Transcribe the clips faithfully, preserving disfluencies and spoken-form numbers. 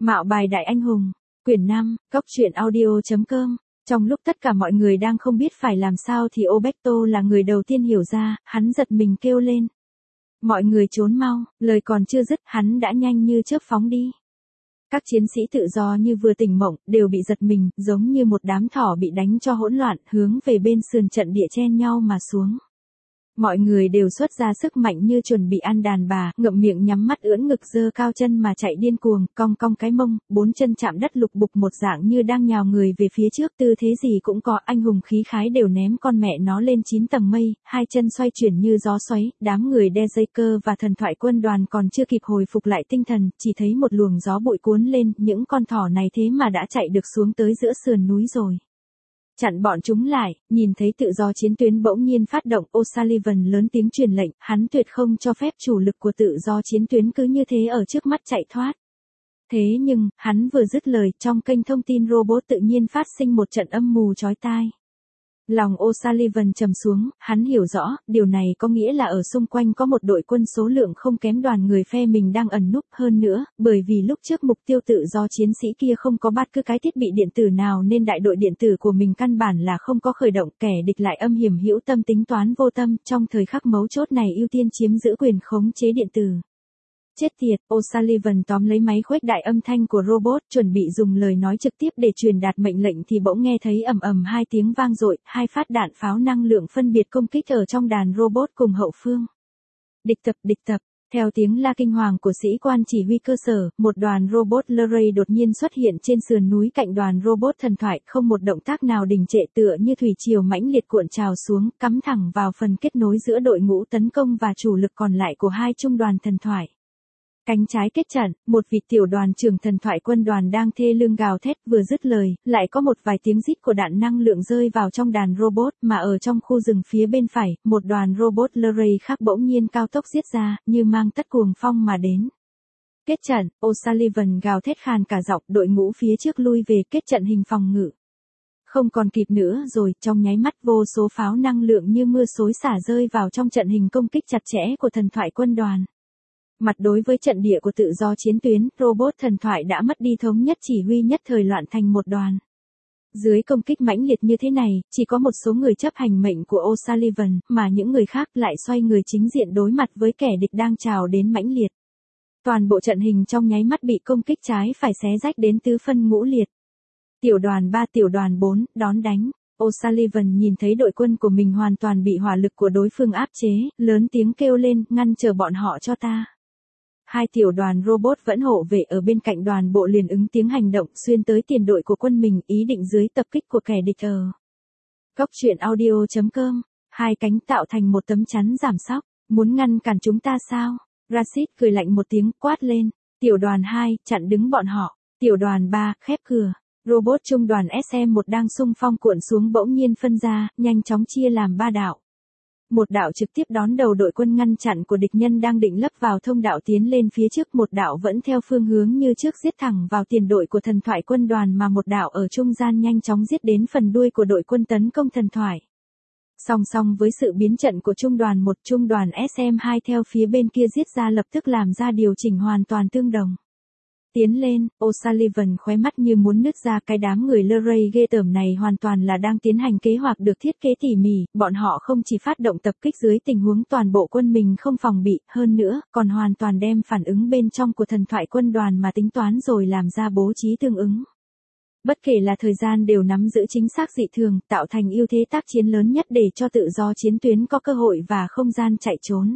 Mạo bài đại anh hùng, quyển năm, góc truyện audio.com. Trong lúc tất cả mọi người đang không biết phải làm sao thì Oberto là người đầu tiên hiểu ra, hắn giật mình kêu lên. Mọi người trốn mau, lời còn chưa dứt, hắn đã nhanh như chớp phóng đi. Các chiến sĩ tự do như vừa tỉnh mộng, đều bị giật mình, giống như một đám thỏ bị đánh cho hỗn loạn, hướng về bên sườn trận địa chen nhau mà xuống. Mọi người đều xuất ra sức mạnh như chuẩn bị ăn đàn bà, ngậm miệng nhắm mắt ưỡn ngực giơ cao chân mà chạy điên cuồng, cong cong cái mông, bốn chân chạm đất lục bục một dạng như đang nhào người về phía trước, tư thế gì cũng có, anh hùng khí khái đều ném con mẹ nó lên chín tầng mây, hai chân xoay chuyển như gió xoáy, đám người đe dây cơ và thần thoại quân đoàn còn chưa kịp hồi phục lại tinh thần, chỉ thấy một luồng gió bụi cuốn lên, những con thỏ này thế mà đã chạy được xuống tới giữa sườn núi rồi. Chặn bọn chúng lại, nhìn thấy tự do chiến tuyến bỗng nhiên phát động, O'Sullivan lớn tiếng truyền lệnh, hắn tuyệt không cho phép chủ lực của tự do chiến tuyến cứ như thế ở trước mắt chạy thoát. Thế nhưng, hắn vừa dứt lời, trong kênh thông tin robot tự nhiên phát sinh một trận âm mù chói tai. Lòng O'Sullivan trầm xuống, hắn hiểu rõ, điều này có nghĩa là ở xung quanh có một đội quân số lượng không kém đoàn người phe mình đang ẩn núp hơn nữa, bởi vì lúc trước mục tiêu tự do chiến sĩ kia không có bắt cứ cái thiết bị điện tử nào nên đại đội điện tử của mình căn bản là không có khởi động, kẻ địch lại âm hiểm hữu tâm tính toán vô tâm, trong thời khắc mấu chốt này ưu tiên chiếm giữ quyền khống chế điện tử. Chết tiệt, O'Sullivan tóm lấy máy khuếch đại âm thanh của robot, chuẩn bị dùng lời nói trực tiếp để truyền đạt mệnh lệnh thì bỗng nghe thấy ầm ầm hai tiếng vang dội, hai phát đạn pháo năng lượng phân biệt công kích ở trong đàn robot cùng hậu phương. Địch tập, địch tập, theo tiếng la kinh hoàng của sĩ quan chỉ huy cơ sở, một đoàn robot Luray đột nhiên xuất hiện trên sườn núi cạnh đoàn robot thần thoại, không một động tác nào đình trệ, tựa như thủy triều mãnh liệt cuộn trào xuống, cắm thẳng vào phần kết nối giữa đội ngũ tấn công và chủ lực còn lại của hai trung đoàn thần thoại. Cánh trái kết trận, một vị tiểu đoàn trưởng thần thoại quân đoàn đang thê lương gào thét, vừa dứt lời, lại có một vài tiếng rít của đạn năng lượng rơi vào trong đàn robot, mà ở trong khu rừng phía bên phải, một đoàn robot Luray khác bỗng nhiên cao tốc giết ra, như mang tất cuồng phong mà đến. Kết trận, O'Sullivan gào thét khàn cả giọng, đội ngũ phía trước lui về kết trận hình phòng ngự. Không còn kịp nữa rồi, trong nháy mắt vô số pháo năng lượng như mưa xối xả rơi vào trong trận hình công kích chặt chẽ của thần thoại quân đoàn. Mặt đối với trận địa của tự do chiến tuyến, robot thần thoại đã mất đi thống nhất chỉ huy, nhất thời loạn thành một đoàn. Dưới công kích mãnh liệt như thế này, chỉ có một số người chấp hành mệnh của O'Sullivan, mà những người khác lại xoay người chính diện đối mặt với kẻ địch đang trào đến mãnh liệt. Toàn bộ trận hình trong nháy mắt bị công kích trái phải xé rách đến tứ phân ngũ liệt. Tiểu đoàn ba, tiểu đoàn bốn, đón đánh. O'Sullivan nhìn thấy đội quân của mình hoàn toàn bị hỏa lực của đối phương áp chế, lớn tiếng kêu lên, ngăn chờ bọn họ cho ta. Hai tiểu đoàn robot vẫn hộ vệ ở bên cạnh đoàn bộ liền ứng tiếng hành động xuyên tới tiền đội của quân mình, ý định dưới tập kích của kẻ địch ở. Góc truyện audio.com, hai cánh tạo thành một tấm chắn giảm sóc, muốn ngăn cản chúng ta sao? Rashid cười lạnh một tiếng, quát lên, tiểu đoàn hai, chặn đứng bọn họ, tiểu đoàn ba, khép cửa. Robot trung đoàn ét em một đang xung phong cuộn xuống bỗng nhiên phân ra, nhanh chóng chia làm ba đạo. Một đạo trực tiếp đón đầu đội quân ngăn chặn của địch nhân đang định lấp vào thông đạo tiến lên phía trước, một đạo vẫn theo phương hướng như trước giết thẳng vào tiền đội của thần thoại quân đoàn, mà một đạo ở trung gian nhanh chóng giết đến phần đuôi của đội quân tấn công thần thoại. Song song với sự biến trận của trung đoàn một, trung đoàn ét em hai theo phía bên kia giết ra lập tức làm ra điều chỉnh hoàn toàn tương đồng. Tiến lên, O'Sullivan khóe mắt như muốn nứt ra, cái đám người Luray ghê tởm này hoàn toàn là đang tiến hành kế hoạch được thiết kế tỉ mỉ, bọn họ không chỉ phát động tập kích dưới tình huống toàn bộ quân mình không phòng bị, hơn nữa, còn hoàn toàn đem phản ứng bên trong của thần thoại quân đoàn mà tính toán rồi làm ra bố trí tương ứng. Bất kể là thời gian đều nắm giữ chính xác dị thường, tạo thành ưu thế tác chiến lớn nhất để cho tự do chiến tuyến có cơ hội và không gian chạy trốn.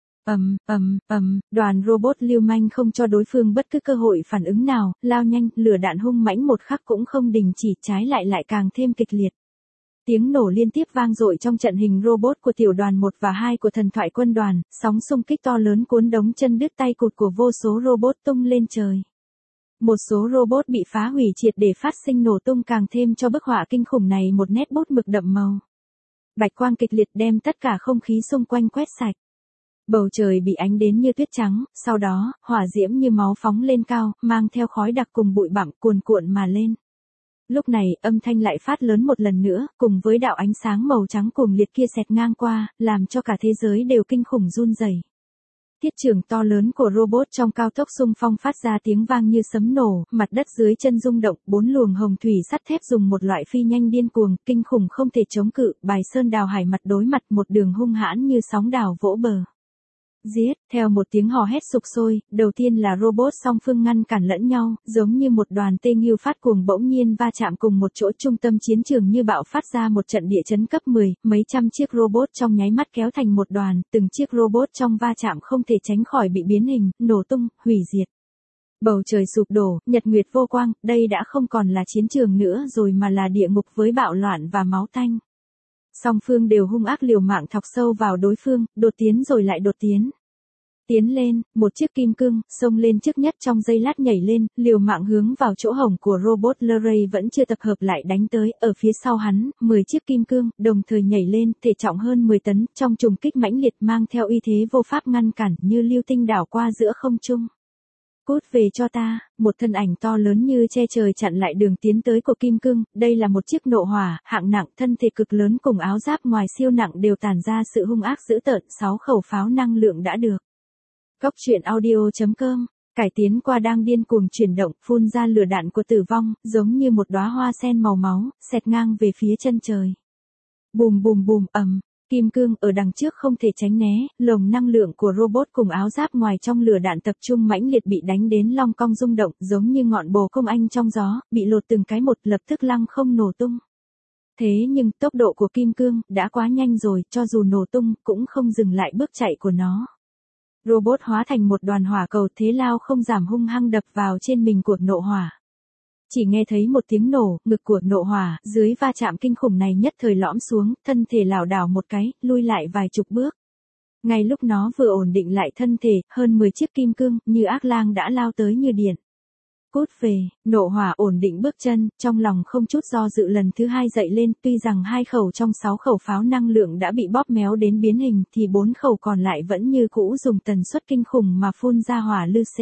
Ầm, ầm, ầm, đoàn robot lưu manh không cho đối phương bất cứ cơ hội phản ứng nào, lao nhanh, lửa đạn hung mãnh một khắc cũng không đình chỉ, trái lại lại càng thêm kịch liệt. Tiếng nổ liên tiếp vang dội trong trận hình robot của tiểu đoàn một và hai của thần thoại quân đoàn, sóng xung kích to lớn cuốn đống chân đứt tay cụt của vô số robot tung lên trời. Một số robot bị phá hủy triệt để phát sinh nổ tung, càng thêm cho bức họa kinh khủng này một nét bút mực đậm màu. Bạch quang kịch liệt đem tất cả không khí xung quanh quét sạch. Bầu trời bị ánh đến như tuyết trắng, sau đó, hỏa diễm như máu phóng lên cao, mang theo khói đặc cùng bụi bặm cuồn cuộn mà lên. Lúc này, âm thanh lại phát lớn một lần nữa, cùng với đạo ánh sáng màu trắng cuồng liệt kia xẹt ngang qua, làm cho cả thế giới đều kinh khủng run rẩy. Thiết trường to lớn của robot trong cao tốc xung phong phát ra tiếng vang như sấm nổ, mặt đất dưới chân rung động, bốn luồng hồng thủy sắt thép dùng một loại phi nhanh điên cuồng, kinh khủng không thể chống cự, bài sơn đào hải mặt đối mặt một đường hung hãn như sóng đảo vỗ bờ. Giết, theo một tiếng hò hét sục sôi, đầu tiên là robot song phương ngăn cản lẫn nhau, giống như một đoàn tê nghiêu phát cuồng bỗng nhiên va chạm cùng một chỗ, trung tâm chiến trường như bạo phát ra một trận địa chấn cấp mười, mấy trăm chiếc robot trong nháy mắt kéo thành một đoàn, từng chiếc robot trong va chạm không thể tránh khỏi bị biến hình, nổ tung, hủy diệt. Bầu trời sụp đổ, nhật nguyệt vô quang, đây đã không còn là chiến trường nữa rồi mà là địa ngục với bạo loạn và máu tanh. Song phương đều hung ác liều mạng thọc sâu vào đối phương, đột tiến rồi lại đột tiến. Tiến lên, một chiếc kim cương, xông lên trước nhất trong giây lát nhảy lên, liều mạng hướng vào chỗ hổng của robot Leray vẫn chưa tập hợp lại đánh tới, ở phía sau hắn, mười chiếc kim cương, đồng thời nhảy lên, thể trọng hơn mười tấn, trong trùng kích mãnh liệt mang theo uy thế vô pháp ngăn cản như lưu tinh đảo qua giữa không trung. Cút về cho ta, một thân ảnh to lớn như che trời chặn lại đường tiến tới của kim cương, đây là một chiếc nộ hỏa, hạng nặng, thân thể cực lớn cùng áo giáp ngoài siêu nặng đều tản ra sự hung ác dữ tợn, sáu khẩu pháo năng lượng đã được. Góc truyện audio chấm com, cải tiến qua đang điên cuồng chuyển động, phun ra lửa đạn của tử vong, giống như một đóa hoa sen màu máu, xẹt ngang về phía chân trời. Bùm bùm bùm ầm, kim cương ở đằng trước không thể tránh né, lồng năng lượng của robot cùng áo giáp ngoài trong lửa đạn tập trung mãnh liệt bị đánh đến long cong rung động, giống như ngọn bồ công anh trong gió, bị lột từng cái một lập tức lăng không nổ tung. Thế nhưng tốc độ của kim cương đã quá nhanh rồi, cho dù nổ tung cũng không dừng lại bước chạy của nó. Robot hóa thành một đoàn hỏa cầu thế lao không giảm hung hăng đập vào trên mình của nộ hỏa. Chỉ nghe thấy một tiếng nổ, ngực của nộ hỏa, dưới va chạm kinh khủng này nhất thời lõm xuống, thân thể lảo đảo một cái, lui lại vài chục bước. Ngay lúc nó vừa ổn định lại thân thể, hơn mười chiếc kim cương, như ác lang đã lao tới như điện. Cút về, nộ hỏa ổn định bước chân, trong lòng không chút do dự lần thứ hai dậy lên, tuy rằng hai khẩu trong sáu khẩu pháo năng lượng đã bị bóp méo đến biến hình thì bốn khẩu còn lại vẫn như cũ dùng tần suất kinh khủng mà phun ra hỏa lư xê.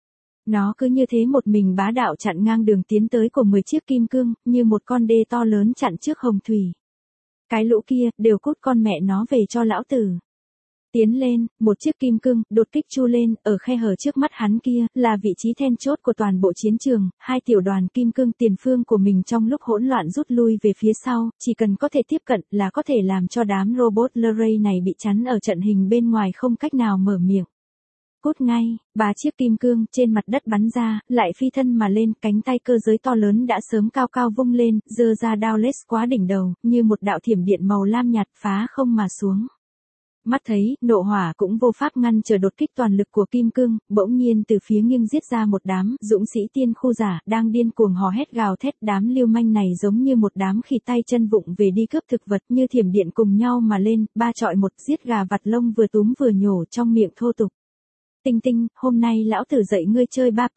Nó cứ như thế một mình bá đạo chặn ngang đường tiến tới của mười chiếc kim cương, như một con đê to lớn chặn trước hồng thủy. Cái lũ kia, đều cút con mẹ nó về cho lão tử. Tiến lên, một chiếc kim cương, đột kích chu lên, ở khe hở trước mắt hắn kia, là vị trí then chốt của toàn bộ chiến trường, hai tiểu đoàn kim cương tiền phương của mình trong lúc hỗn loạn rút lui về phía sau, chỉ cần có thể tiếp cận là có thể làm cho đám robot Leray này bị chắn ở trận hình bên ngoài không cách nào mở miệng. Cút ngay, ba chiếc kim cương trên mặt đất bắn ra, lại phi thân mà lên, cánh tay cơ giới to lớn đã sớm cao cao vung lên, giơ ra đao lết quá đỉnh đầu, như một đạo thiểm điện màu lam nhạt phá không mà xuống. Mắt thấy, nộ hỏa cũng vô pháp ngăn chờ đột kích toàn lực của kim cương, bỗng nhiên từ phía nghiêng giết ra một đám dũng sĩ tiên khu giả, đang điên cuồng hò hét gào thét, đám lưu manh này giống như một đám khỉ tay chân vụng về đi cướp thực vật, như thiểm điện cùng nhau mà lên, ba chọi một, giết gà vặt lông vừa túm vừa nhổ trong miệng thô tục. Tinh Tinh, hôm nay lão tử dạy ngươi chơi ba P.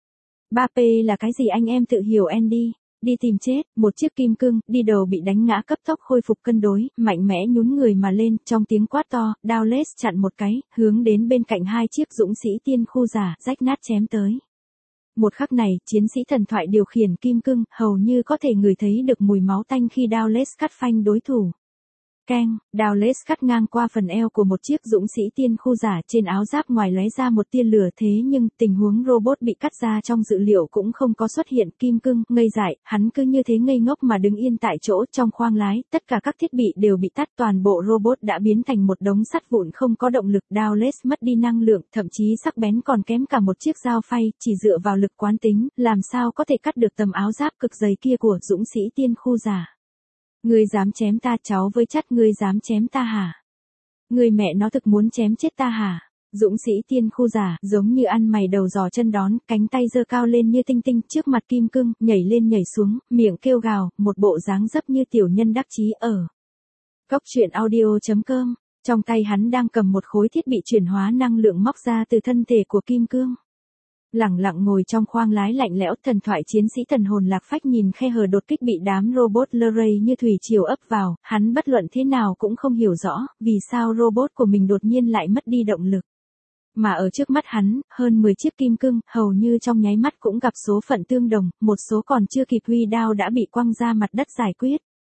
ba P là cái gì anh em tự hiểu Andy. Đi tìm chết, một chiếc kim cương, đi đầu bị đánh ngã cấp tốc khôi phục cân đối, mạnh mẽ nhún người mà lên, trong tiếng quát to, đao lết chặn một cái, hướng đến bên cạnh hai chiếc dũng sĩ tiên khu giả, rách nát chém tới. Một khắc này, chiến sĩ thần thoại điều khiển kim cương, hầu như có thể ngửi thấy được mùi máu tanh khi đao lết cắt phanh đối thủ. Keng, đao lết cắt ngang qua phần eo của một chiếc dũng sĩ tiên khu giả, trên áo giáp ngoài lóe ra một tia lửa, thế nhưng tình huống robot bị cắt ra trong dự liệu cũng không có xuất hiện. Kim cương ngây dại, hắn cứ như thế ngây ngốc mà đứng yên tại chỗ. Trong khoang lái, tất cả các thiết bị đều bị tắt, toàn bộ robot đã biến thành một đống sắt vụn không có động lực. Đao lết mất đi năng lượng, thậm chí sắc bén còn kém cả một chiếc dao phay, chỉ dựa vào lực quán tính, làm sao có thể cắt được tấm áo giáp cực dày kia của dũng sĩ tiên khu giả. Ngươi dám chém ta, cháu với chắt, ngươi dám chém ta hả? Ngươi mẹ nó thực muốn chém chết ta hả? Dũng sĩ tiên khu giả, giống như ăn mày đầu giò chân đón, cánh tay giơ cao lên như tinh tinh, trước mặt kim cương, nhảy lên nhảy xuống, miệng kêu gào, một bộ dáng dấp như tiểu nhân đắc chí ở. Góc truyện audio chấm com, trong tay hắn đang cầm một khối thiết bị chuyển hóa năng lượng móc ra từ thân thể của kim cương. Lẳng lặng ngồi trong khoang lái lạnh lẽo, thần thoại chiến sĩ thần hồn lạc phách nhìn khe hở đột kích bị đám robot Leray như thủy triều ấp vào, hắn bất luận thế nào cũng không hiểu rõ, vì sao robot của mình đột nhiên lại mất đi động lực. Mà ở trước mắt hắn, hơn mười chiếc kim cương, hầu như trong nháy mắt cũng gặp số phận tương đồng, một số còn chưa kịp huy đao đã bị quăng ra mặt đất giải quyết.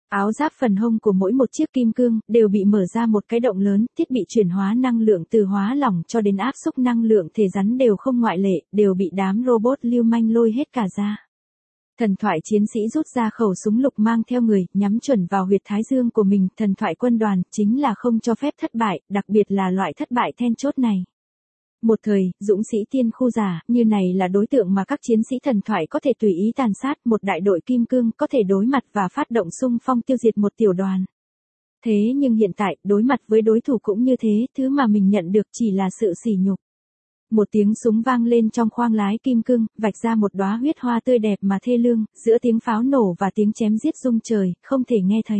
Áo giáp phần hông của mỗi một chiếc kim cương đều bị mở ra một cái động lớn, thiết bị chuyển hóa năng lượng từ hóa lỏng cho đến áp xúc năng lượng thể rắn đều không ngoại lệ, đều bị đám robot lưu manh lôi hết cả ra. Thần thoại chiến sĩ rút ra khẩu súng lục mang theo người, nhắm chuẩn vào huyệt thái dương của mình, thần thoại quân đoàn chính là không cho phép thất bại, đặc biệt là loại thất bại then chốt này. Một thời, dũng sĩ tiên khu giả, như này là đối tượng mà các chiến sĩ thần thoại có thể tùy ý tàn sát, một đại đội kim cương có thể đối mặt và phát động xung phong tiêu diệt một tiểu đoàn. Thế nhưng hiện tại, đối mặt với đối thủ cũng như thế, thứ mà mình nhận được chỉ là sự sỉ nhục. Một tiếng súng vang lên trong khoang lái kim cương, vạch ra một đóa huyết hoa tươi đẹp mà thê lương, giữa tiếng pháo nổ và tiếng chém giết rung trời, không thể nghe thấy.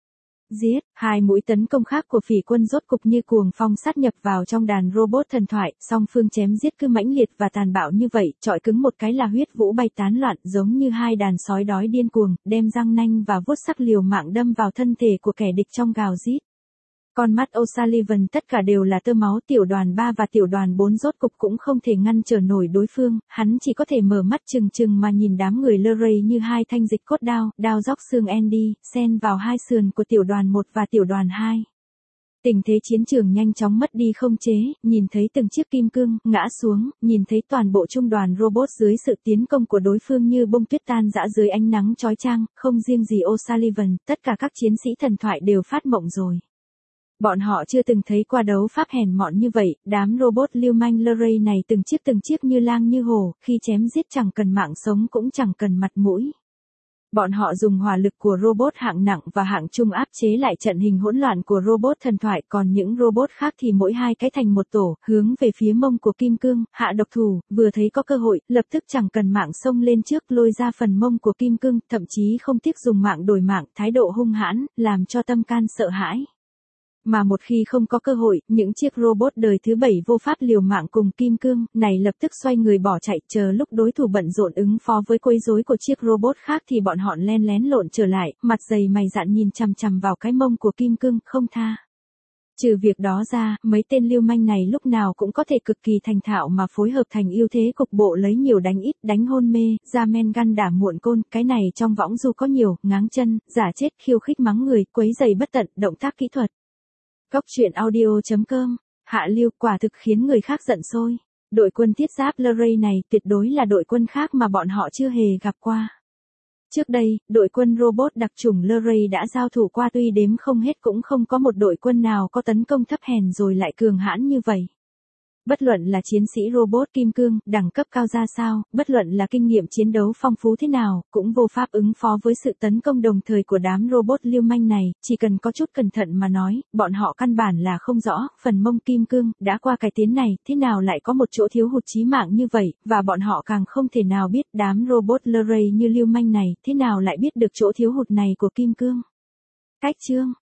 Giết, hai mũi tấn công khác của phỉ quân rốt cục như cuồng phong sát nhập vào trong đàn robot thần thoại, song phương chém giết cứ mãnh liệt và tàn bạo như vậy, chọi cứng một cái là huyết vũ bay tán loạn, giống như hai đàn sói đói điên cuồng, đem răng nanh và vuốt sắc liều mạng đâm vào thân thể của kẻ địch trong gào rít. Con mắt O'Sullivan tất cả đều là tơ máu, tiểu đoàn ba và tiểu đoàn bốn rốt cục cũng không thể ngăn trở nổi đối phương, hắn chỉ có thể mở mắt trừng trừng mà nhìn đám người Luray như hai thanh dịch cốt đao, đao róc xương Andy, xen vào hai sườn của tiểu đoàn một và tiểu đoàn hai. Tình thế chiến trường nhanh chóng mất đi không chế, nhìn thấy từng chiếc kim cương ngã xuống, nhìn thấy toàn bộ trung đoàn robot dưới sự tiến công của đối phương như bông tuyết tan rã dưới ánh nắng chói chang, không riêng gì O'Sullivan, tất cả các chiến sĩ thần thoại đều phát mộng rồi. Bọn họ chưa từng thấy qua đấu pháp hèn mọn như vậy, đám robot lưu manh Luray này từng chiếc từng chiếc như lang như hổ, khi chém giết chẳng cần mạng sống cũng chẳng cần mặt mũi. Bọn họ dùng hỏa lực của robot hạng nặng và hạng trung áp chế lại trận hình hỗn loạn của robot thần thoại, còn những robot khác thì mỗi hai cái thành một tổ, hướng về phía mông của kim cương, hạ độc thủ, vừa thấy có cơ hội, lập tức chẳng cần mạng xông lên trước lôi ra phần mông của kim cương, thậm chí không tiếc dùng mạng đổi mạng, thái độ hung hãn, làm cho tâm can sợ hãi. Mà một khi không có cơ hội, những chiếc robot đời thứ bảy vô pháp liều mạng cùng kim cương, này lập tức xoay người bỏ chạy, chờ lúc đối thủ bận rộn ứng phó với quấy rối của chiếc robot khác thì bọn họ len lén lộn trở lại, mặt dày mày dạn nhìn chằm chằm vào cái mông của kim cương, không tha. Trừ việc đó ra, mấy tên lưu manh này lúc nào cũng có thể cực kỳ thành thạo mà phối hợp thành ưu thế cục bộ lấy nhiều đánh ít, đánh hôn mê, ra men gan đả muộn côn, cái này trong võng du có nhiều, ngáng chân, giả chết, khiêu khích mắng người, quấy giày bất tận, động tác kỹ thuật. Cóc truyện audio chấm com, hạ lưu, quả thực khiến người khác giận sôi. Đội quân thiết giáp Luray này tuyệt đối là đội quân khác mà bọn họ chưa hề gặp qua. Trước đây, đội quân robot đặc chủng Luray đã giao thủ qua tuy đếm không hết cũng không có một đội quân nào có tấn công thấp hèn rồi lại cường hãn như vậy. Bất luận là chiến sĩ robot kim cương, đẳng cấp cao ra sao, bất luận là kinh nghiệm chiến đấu phong phú thế nào, cũng vô pháp ứng phó với sự tấn công đồng thời của đám robot lưu manh này, chỉ cần có chút cẩn thận mà nói, bọn họ căn bản là không rõ, phần mông kim cương, đã qua cải tiến này, thế nào lại có một chỗ thiếu hụt chí mạng như vậy, và bọn họ càng không thể nào biết đám robot Luray như lưu manh này, thế nào lại biết được chỗ thiếu hụt này của kim cương. Cách chương